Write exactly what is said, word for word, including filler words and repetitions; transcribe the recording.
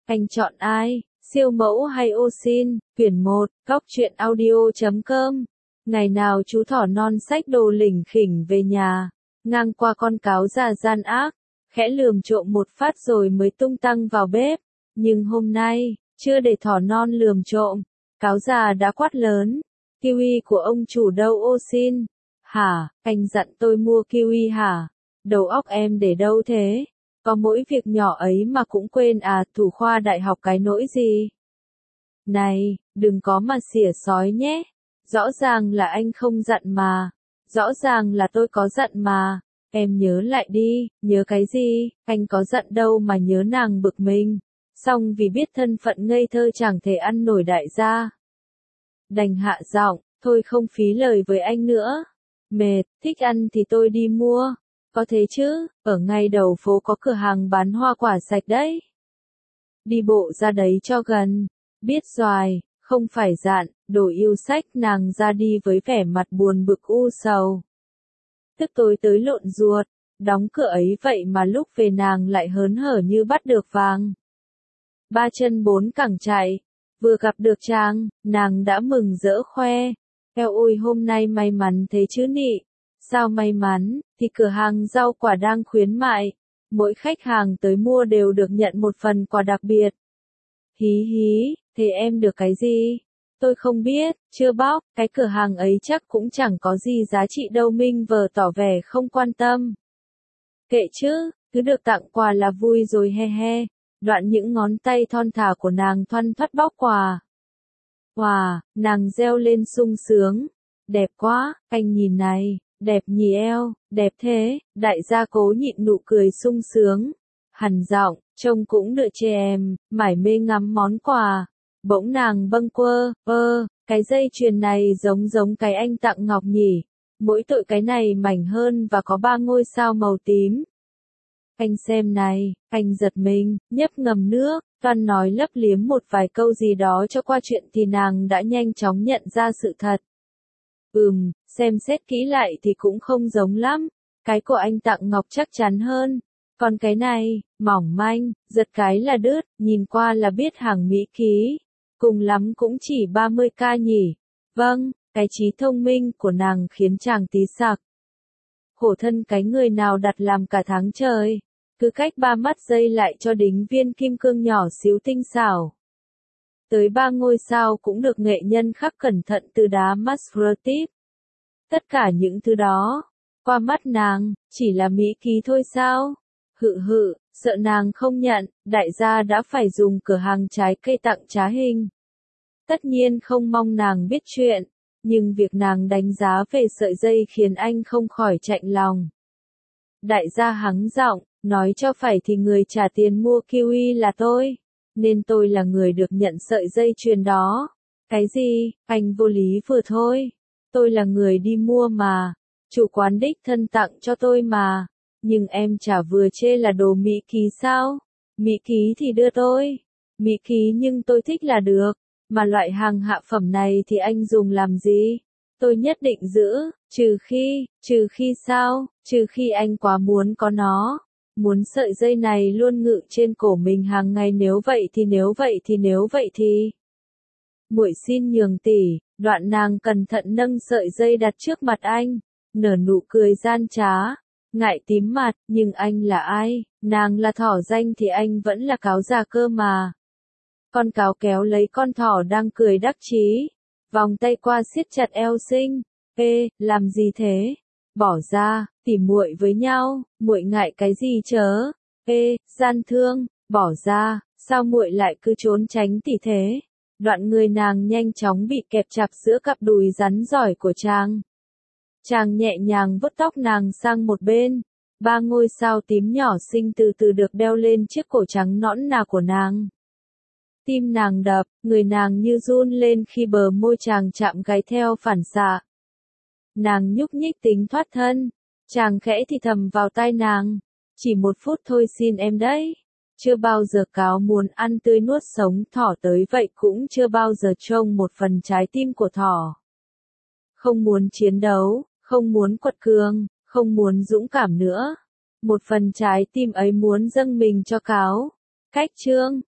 Anh chọn ai, siêu mẫu hay ô sin? Quyển một, góc truyện audio chấm com. Ngày nào chú thỏ non xách đồ lỉnh khỉnh về nhà, ngang qua con cáo già gian ác, khẽ lườm trộm một phát rồi mới tung tăng vào bếp. Nhưng hôm nay, chưa để thỏ non lườm trộm, cáo già đã quát lớn. Kiwi của ông chủ đâu ô sin? Hả, anh dặn tôi mua kiwi hả? Đầu óc em để đâu thế? Có mỗi việc nhỏ ấy mà cũng quên à, thủ khoa đại học cái nỗi gì? Này, đừng có mà xỉa sói nhé. Rõ ràng là anh không dặn mà. Rõ ràng là tôi có dặn mà. Em nhớ lại đi, nhớ cái gì? Anh có dặn đâu mà nhớ. Nàng bực mình. Xong vì biết thân phận ngây thơ chẳng thể ăn nổi đại gia, đành hạ giọng, thôi không phí lời với anh nữa. Mệt, thích ăn thì tôi đi mua. Có thế chứ, ở ngay đầu phố có cửa hàng bán hoa quả sạch đấy. Đi bộ ra đấy cho gần. Biết rồi, không phải dạn, đồ yêu sách. Nàng ra đi với vẻ mặt buồn bực u sầu. Tức tối tới lộn ruột, đóng cửa ấy vậy mà lúc về nàng lại hớn hở như bắt được vàng. Ba chân bốn cẳng chạy, vừa gặp được chàng, nàng đã mừng rỡ khoe. Eo ôi hôm nay may mắn thế chứ nị. Sao may mắn, thì cửa hàng rau quả đang khuyến mại. Mỗi khách hàng tới mua đều được nhận một phần quà đặc biệt. Hí hí, thế em được cái gì? Tôi không biết, chưa bóc, cái cửa hàng ấy chắc cũng chẳng có gì giá trị đâu. Minh vờ tỏ vẻ không quan tâm. Kệ chứ, cứ được tặng quà là vui rồi he he. Đoạn những ngón tay thon thả của nàng thoăn thoắt bóc quà. Wow, nàng reo lên sung sướng. Đẹp quá, anh nhìn này, đẹp nhỉ eo, đẹp thế. Đại gia cố nhịn nụ cười sung sướng. Hằn giọng, trông cũng đựa trẻ em, mải mê ngắm món quà. Bỗng nàng bâng quơ, ơ, cái dây chuyền này giống giống cái anh tặng Ngọc nhỉ. Mỗi tội cái này mảnh hơn và có ba ngôi sao màu tím. Anh xem này, anh giật mình, nhấp ngầm nước, toan nói lấp liếm một vài câu gì đó cho qua chuyện thì nàng đã nhanh chóng nhận ra sự thật. Ừm, xem xét kỹ lại thì cũng không giống lắm, cái của anh tặng Ngọc chắc chắn hơn. Còn cái này, mỏng manh, giật cái là đứt, nhìn qua là biết hàng Mỹ ký. Cùng lắm cũng chỉ ba mươi k nhỉ. Vâng, cái trí thông minh của nàng khiến chàng tí sặc. Khổ thân cái người nào đặt làm cả tháng trời. Cứ cách ba mắt giây lại cho đính viên kim cương nhỏ xíu tinh xảo. Tới ba ngôi sao cũng được nghệ nhân khắc cẩn thận từ đá Masquerade. Tất cả những thứ đó, qua mắt nàng, chỉ là mỹ ký thôi sao? Hự hự, sợ nàng không nhận, đại gia đã phải dùng cửa hàng trái cây tặng trá hình. Tất nhiên không mong nàng biết chuyện, nhưng việc nàng đánh giá về sợi dây khiến anh không khỏi chạnh lòng. Đại gia hắng giọng, nói cho phải thì người trả tiền mua kiwi là tôi, nên tôi là người được nhận sợi dây chuyền đó. Cái gì, anh vô lý vừa thôi. Tôi là người đi mua mà, chủ quán đích thân tặng cho tôi mà, nhưng em chả vừa chê là đồ mỹ ký sao? Mỹ ký thì đưa tôi, mỹ ký nhưng tôi thích là được, mà loại hàng hạ phẩm này thì anh dùng làm gì? Tôi nhất định giữ, trừ khi, trừ khi sao, trừ khi anh quá muốn có nó. Muốn sợi dây này luôn ngự trên cổ mình hàng ngày, nếu vậy thì nếu vậy thì nếu vậy thì. Muội xin nhường tỷ. Đoạn nàng cẩn thận nâng sợi dây đặt trước mặt anh, nở nụ cười gian trá, ngại tím mặt, nhưng anh là ai? Nàng là thỏ danh thì anh vẫn là cáo già cơ mà. Con cáo kéo lấy con thỏ đang cười đắc chí, vòng tay qua siết chặt eo xinh. Ê, làm gì thế? Bỏ ra, tỉ muội với nhau, muội ngại cái gì chớ? Ê, gian thương, bỏ ra, sao muội lại cứ trốn tránh tỷ thế? Đoạn người nàng nhanh chóng bị kẹp chặt giữa cặp đùi rắn giỏi của chàng. Chàng nhẹ nhàng vuốt tóc nàng sang một bên. Ba ngôi sao tím nhỏ xinh từ từ được đeo lên chiếc cổ trắng nõn nà của nàng. Tim nàng đập, người nàng như run lên khi bờ môi chàng chạm gáy theo phản xạ. Nàng nhúc nhích tính thoát thân. Chàng khẽ thì thầm vào tai nàng. Chỉ một phút thôi xin em đấy. Chưa bao giờ cáo muốn ăn tươi nuốt sống thỏ tới vậy, cũng chưa bao giờ trông một phần trái tim của thỏ. Không muốn chiến đấu, không muốn quật cường, không muốn dũng cảm nữa. Một phần trái tim ấy muốn dâng mình cho cáo. Cách chương